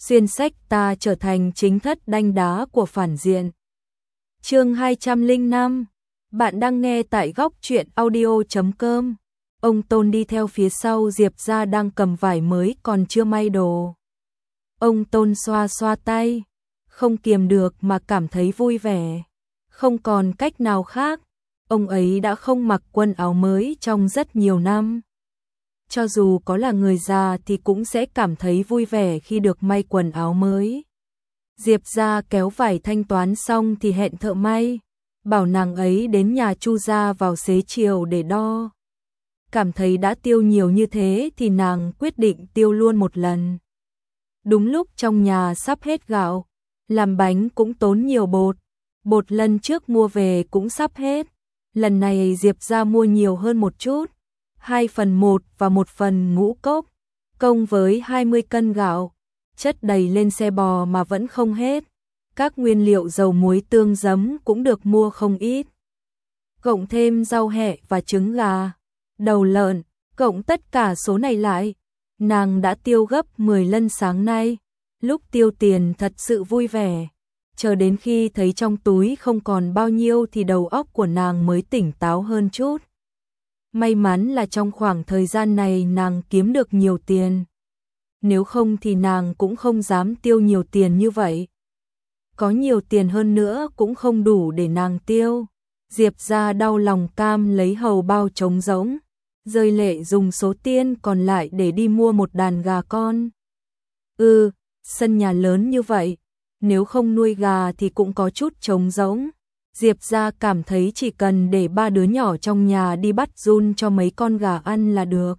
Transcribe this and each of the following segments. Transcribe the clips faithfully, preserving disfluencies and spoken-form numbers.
xuyên sách ta trở thành chính thất đanh đá của phản diện. Chương hai trăm lẻ năm, bạn đang nghe tại góc truyện audio chấm com. Ông Tôn đi theo phía sau Diệp Gia đang cầm vải mới còn chưa may đồ. Ông Tôn xoa xoa tay, không kiềm được mà cảm thấy vui vẻ. Không còn cách nào khác, ông ấy đã không mặc quần áo mới trong rất nhiều năm. Cho dù có là người già thì cũng sẽ cảm thấy vui vẻ khi được may quần áo mới. Diệp Gia kéo vải thanh toán xong thì hẹn thợ may, bảo nàng ấy đến nhà Chu gia vào xế chiều để đo. Cảm thấy đã tiêu nhiều như thế thì nàng quyết định tiêu luôn một lần. Đúng lúc trong nhà sắp hết gạo, làm bánh cũng tốn nhiều bột. Bột lần trước mua về cũng sắp hết. Lần này Diệp Gia mua nhiều hơn một chút, hai phần một và một phần ngũ cốc, công với hai mươi cân gạo, chất đầy lên xe bò mà vẫn không hết. Các nguyên liệu dầu muối tương giấm cũng được mua không ít. Cộng thêm rau hẹ và trứng gà, đầu lợn, cộng tất cả số này lại, nàng đã tiêu gấp mười lần sáng nay. Lúc tiêu tiền thật sự vui vẻ, chờ đến khi thấy trong túi không còn bao nhiêu thì đầu óc của nàng mới tỉnh táo hơn chút. May mắn là trong khoảng thời gian này nàng kiếm được nhiều tiền. Nếu không thì nàng cũng không dám tiêu nhiều tiền như vậy. Có nhiều tiền hơn nữa cũng không đủ để nàng tiêu. Diệp Gia đau lòng cam lấy hầu bao trống rỗng, rơi lệ dùng số tiền còn lại để đi mua một đàn gà con. Ừ, sân nhà lớn như vậy, nếu không nuôi gà thì cũng có chút trống rỗng. Diệp Gia cảm thấy chỉ cần để ba đứa nhỏ trong nhà đi bắt giun cho mấy con gà ăn là được.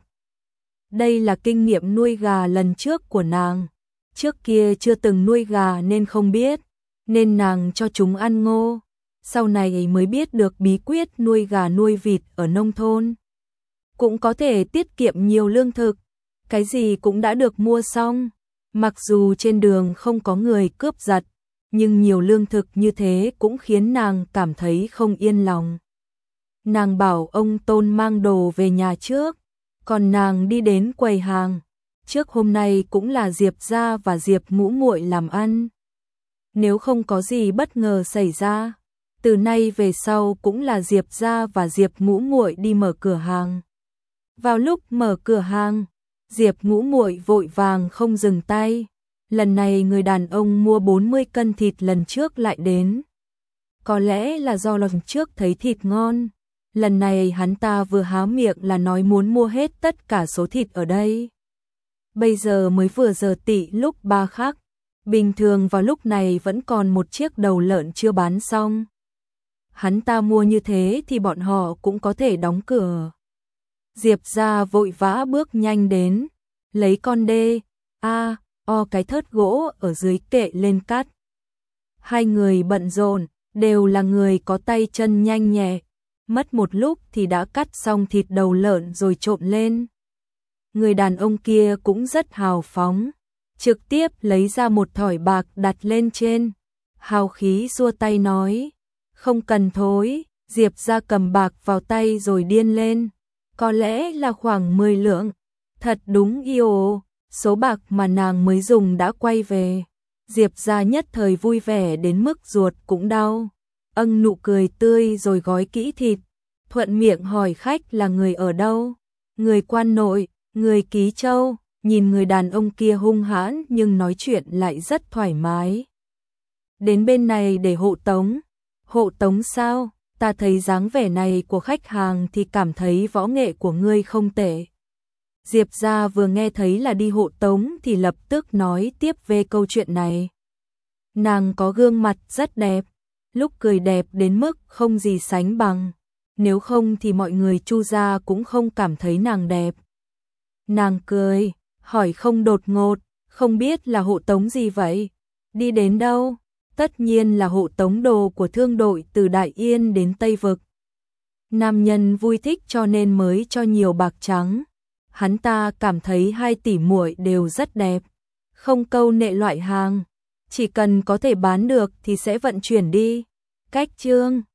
Đây là kinh nghiệm nuôi gà lần trước của nàng. Trước kia chưa từng nuôi gà nên không biết, nên nàng cho chúng ăn ngô. Sau này mới biết được bí quyết nuôi gà nuôi vịt ở nông thôn. Cũng có thể tiết kiệm nhiều lương thực, cái gì cũng đã được mua xong. Mặc dù trên đường không có người cướp giật, nhưng nhiều lương thực như thế cũng khiến nàng cảm thấy không yên lòng. Nàng bảo ông Tôn mang đồ về nhà trước, còn nàng đi đến quầy hàng. Trước hôm nay cũng là Diệp Gia và Diệp Ngũ Muội làm ăn. Nếu không có gì bất ngờ xảy ra, từ nay về sau cũng là Diệp Gia và Diệp Ngũ Muội đi mở cửa hàng. Vào lúc mở cửa hàng, Diệp Ngũ Muội vội vàng không dừng tay. Lần này người đàn ông mua bốn mươi cân thịt lần trước lại đến. Có lẽ là do lần trước thấy thịt ngon, lần này hắn ta vừa há miệng là nói muốn mua hết tất cả số thịt ở đây. Bây giờ mới vừa giờ tỵ lúc ba khắc, bình thường vào lúc này vẫn còn một chiếc đầu lợn chưa bán xong. Hắn ta mua như thế thì bọn họ cũng có thể đóng cửa. Diệp Gia vội vã bước nhanh đến, lấy con đê, a, o cái thớt gỗ ở dưới kệ lên cắt. Hai người bận rộn, đều là người có tay chân nhanh nhẹ. Mất một lúc thì đã cắt xong thịt đầu lợn rồi trộn lên. Người đàn ông kia cũng rất hào phóng, trực tiếp lấy ra một thỏi bạc đặt lên trên. Hào khí xua tay nói, không cần thối. Diệp Gia cầm bạc vào tay rồi điên lên. Có lẽ là khoảng mười lượng. Thật đúng yêu, số bạc mà nàng mới dùng đã quay về. Diệp Gia nhất thời vui vẻ đến mức ruột cũng đau. Âng nụ cười tươi rồi gói kỹ thịt. Thuận miệng hỏi khách là người ở đâu. Người Quan Nội, người Ký Châu. Nhìn người đàn ông kia hung hãn nhưng nói chuyện lại rất thoải mái. Đến bên này để hộ tống. Hộ tống sao? Ta thấy dáng vẻ này của khách hàng thì cảm thấy võ nghệ của ngươi không tệ. Diệp Gia vừa nghe thấy là đi hộ tống thì lập tức nói tiếp về câu chuyện này. Nàng có gương mặt rất đẹp, lúc cười đẹp đến mức không gì sánh bằng. Nếu không thì mọi người Chu gia cũng không cảm thấy nàng đẹp. Nàng cười, hỏi không đột ngột, không biết là hộ tống gì vậy? Đi đến đâu? Tất nhiên là hộ tống đồ của thương đội từ Đại Yên đến Tây Vực. Nam nhân vui thích cho nên mới cho nhiều bạc trắng. Hắn ta cảm thấy hai tỷ muội đều rất đẹp, không câu nệ loại hàng, chỉ cần có thể bán được thì sẽ vận chuyển đi. Cách chương